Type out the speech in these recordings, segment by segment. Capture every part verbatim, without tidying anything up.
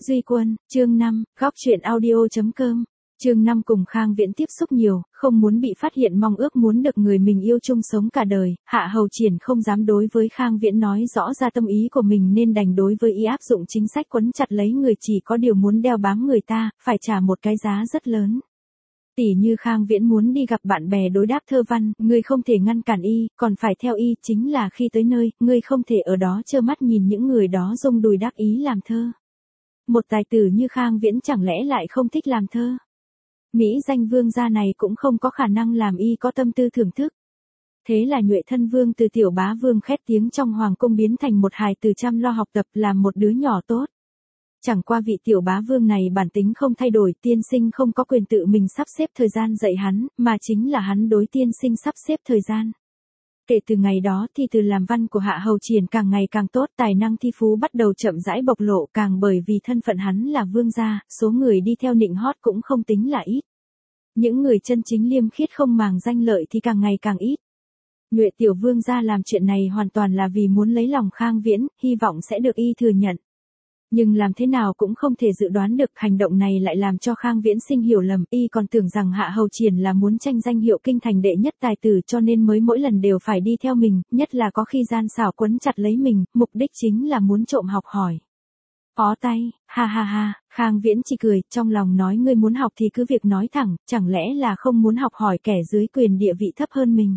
Duy Quân, chương năm, góc truyện audio.com. Chương năm cùng Khang Viễn tiếp xúc nhiều, không muốn bị phát hiện mong ước muốn được người mình yêu chung sống cả đời, Hạ Hầu Triển không dám đối với Khang Viễn nói rõ ra tâm ý của mình nên đành đối với ý áp dụng chính sách quấn chặt lấy người chỉ có điều muốn đeo bám người ta, phải trả một cái giá rất lớn. Tỉ như Khang Viễn muốn đi gặp bạn bè đối đáp thơ văn, ngươi không thể ngăn cản y, còn phải theo y, chính là khi tới nơi, ngươi không thể ở đó trơ mắt nhìn những người đó rung đùi đắc ý làm thơ. Một tài tử như Khang Viễn chẳng lẽ lại không thích làm thơ? Mỹ danh vương gia này cũng không có khả năng làm y có tâm tư thưởng thức. Thế là Nhuệ Thân Vương từ tiểu bá vương khét tiếng trong hoàng cung biến thành một hài tử chăm lo học tập làm một đứa nhỏ tốt. Chẳng qua vị tiểu bá vương này bản tính không thay đổi, tiên sinh không có quyền tự mình sắp xếp thời gian dạy hắn, mà chính là hắn đối tiên sinh sắp xếp thời gian. Kể từ ngày đó thì từ làm văn của Hạ Hầu Triển càng ngày càng tốt, tài năng thi phú bắt đầu chậm rãi bộc lộ, càng bởi vì thân phận hắn là vương gia, số người đi theo nịnh hót cũng không tính là ít. Những người chân chính liêm khiết không màng danh lợi thì càng ngày càng ít. Nhuệ tiểu vương gia làm chuyện này hoàn toàn là vì muốn lấy lòng Khang Viễn, hy vọng sẽ được y thừa nhận. Nhưng làm thế nào cũng không thể dự đoán được, hành động này lại làm cho Khang Viễn sinh hiểu lầm, y còn tưởng rằng Hạ Hầu Triển là muốn tranh danh hiệu kinh thành đệ nhất tài tử cho nên mới mỗi lần đều phải đi theo mình, nhất là có khi gian xảo quấn chặt lấy mình, mục đích chính là muốn trộm học hỏi. Ó tay, ha ha ha, Khang Viễn chỉ cười, trong lòng nói ngươi muốn học thì cứ việc nói thẳng, chẳng lẽ là không muốn học hỏi kẻ dưới quyền địa vị thấp hơn mình.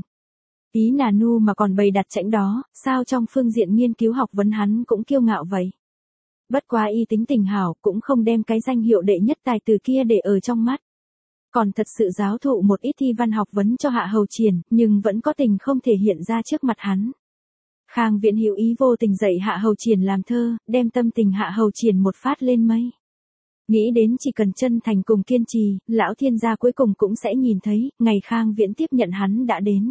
Ý nà nu mà còn bày đặt chảnh đó, sao trong phương diện nghiên cứu học vấn hắn cũng kiêu ngạo vậy. Bất quá y tính tình hảo cũng không đem cái danh hiệu đệ nhất tài tử kia để ở trong mắt. Còn thật sự giáo thụ một ít thi văn học vấn cho Hạ Hầu Triển, nhưng vẫn có tình không thể hiện ra trước mặt hắn. Khang Viễn hữu ý vô tình dạy Hạ Hầu Triển làm thơ, đem tâm tình Hạ Hầu Triển một phát lên mây. Nghĩ đến chỉ cần chân thành cùng kiên trì, lão thiên gia cuối cùng cũng sẽ nhìn thấy, ngày Khang Viễn tiếp nhận hắn đã đến.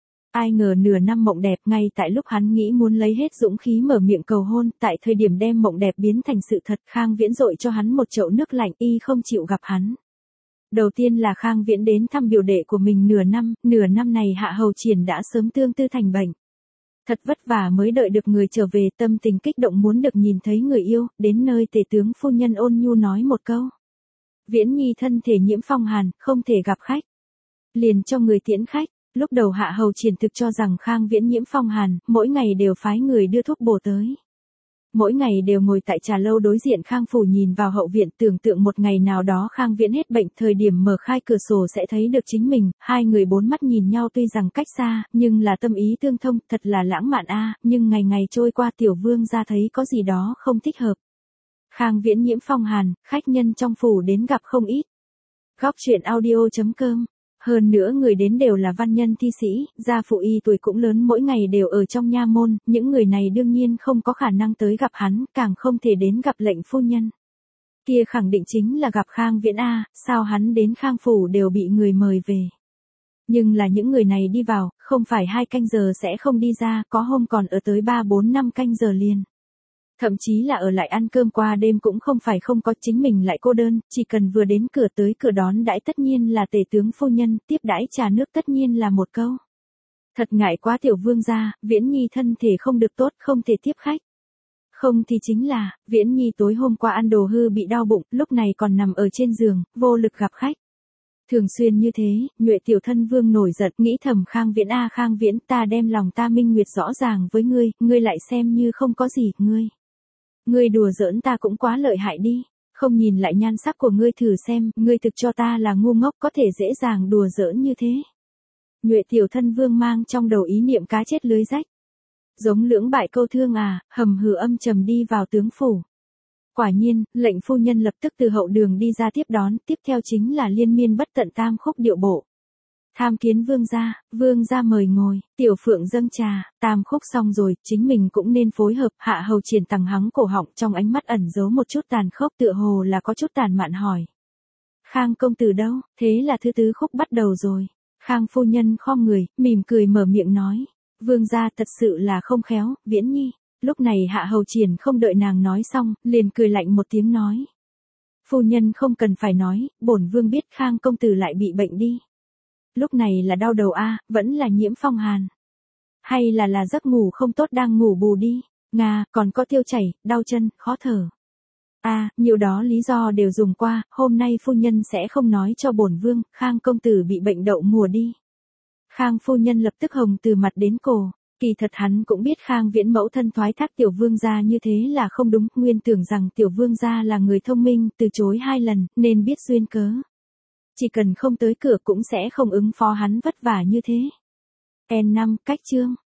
Ai ngờ nửa năm mộng đẹp, ngay tại lúc hắn nghĩ muốn lấy hết dũng khí mở miệng cầu hôn, tại thời điểm đem mộng đẹp biến thành sự thật, Khang Viễn dội cho hắn một chậu nước lạnh, y không chịu gặp hắn. Đầu tiên là Khang Viễn đến thăm biểu đệ của mình nửa năm, nửa năm này Hạ Hầu Triển đã sớm tương tư thành bệnh. Thật vất vả mới đợi được người trở về, tâm tình kích động muốn được nhìn thấy người yêu, đến nơi tể tướng phu nhân ôn nhu nói một câu. Viễn nhi thân thể nhiễm phong hàn, không thể gặp khách. Liền cho người tiễn khách. Lúc đầu Hạ Hầu Triển thực cho rằng Khang Viễn nhiễm phong hàn, mỗi ngày đều phái người đưa thuốc bổ tới. Mỗi ngày đều ngồi tại trà lâu đối diện Khang phủ nhìn vào hậu viện, tưởng tượng một ngày nào đó Khang Viễn hết bệnh, thời điểm mở khai cửa sổ sẽ thấy được chính mình, hai người bốn mắt nhìn nhau tuy rằng cách xa, nhưng là tâm ý tương thông, thật là lãng mạn a. Nhưng ngày ngày trôi qua tiểu vương ra thấy có gì đó không thích hợp. Khang Viễn nhiễm phong hàn, khách nhân trong phủ đến gặp không ít. Góc truyện audio.com. Hơn nữa người đến đều là văn nhân thi sĩ, gia phụ y tuổi cũng lớn, mỗi ngày đều ở trong nha môn, những người này đương nhiên không có khả năng tới gặp hắn, càng không thể đến gặp lệnh phu nhân. Kia khẳng định chính là gặp Khang Viễn a, sao hắn đến Khang phủ đều bị người mời về. Nhưng là những người này đi vào, không phải hai canh giờ sẽ không đi ra, có hôm còn ở tới ba bốn năm canh giờ liền. Thậm chí là ở lại ăn cơm qua đêm cũng không phải không có, chính mình lại cô đơn, chỉ cần vừa đến cửa tới cửa đón đãi tất nhiên là tể tướng phu nhân, tiếp đãi trà nước tất nhiên là một câu. Thật ngại quá tiểu vương gia, Viễn nhi thân thể không được tốt, không thể tiếp khách. Không thì chính là, Viễn nhi tối hôm qua ăn đồ hư bị đau bụng, lúc này còn nằm ở trên giường, vô lực gặp khách. Thường xuyên như thế, Nhuệ tiểu thân vương nổi giận, nghĩ thầm Khang Viễn a Khang Viễn, ta đem lòng ta minh nguyệt rõ ràng với ngươi, ngươi lại xem như không có gì, ngươi. Ngươi đùa giỡn ta cũng quá lợi hại đi, không nhìn lại nhan sắc của ngươi thử xem, ngươi thực cho ta là ngu ngốc có thể dễ dàng đùa giỡn như thế. Nhuệ tiểu thân vương mang trong đầu ý niệm cá chết lưới rách. Giống lưỡng bại câu thương à, hầm hừ âm trầm đi vào tướng phủ. Quả nhiên, lệnh phu nhân lập tức từ hậu đường đi ra tiếp đón, tiếp theo chính là liên miên bất tận tam khúc điệu bộ. Tham kiến vương gia, vương gia mời ngồi, tiểu phượng dâng trà, tam khúc xong rồi, chính mình cũng nên phối hợp. Hạ Hầu Triển tằng hắng cổ họng, trong ánh mắt ẩn giấu một chút tàn khốc, tựa hồ là có chút tàn mạn hỏi. Khang công tử đâu, thế là thứ tứ khúc bắt đầu rồi. Khang phu nhân khom người, mỉm cười mở miệng nói. Vương gia thật sự là không khéo, Viễn nhi. Lúc này Hạ Hầu Triển không đợi nàng nói xong, liền cười lạnh một tiếng nói. Phu nhân không cần phải nói, bổn vương biết Khang công tử lại bị bệnh đi. Lúc này là đau đầu a, vẫn là nhiễm phong hàn. Hay là là giấc ngủ không tốt đang ngủ bù đi, Nga, còn có tiêu chảy, đau chân, khó thở. À, nhiều đó lý do đều dùng qua, hôm nay phu nhân sẽ không nói cho bổn vương, Khang công tử bị bệnh đậu mùa đi. Khang phu nhân lập tức hồng từ mặt đến cổ. Kỳ thật hắn cũng biết Khang Viễn mẫu thân thoái thác tiểu vương gia như thế là không đúng, nguyên tưởng rằng tiểu vương gia là người thông minh, từ chối hai lần, nên biết duyên cớ. Chỉ cần không tới cửa cũng sẽ không ứng phó hắn vất vả như thế. N năm, cách chương.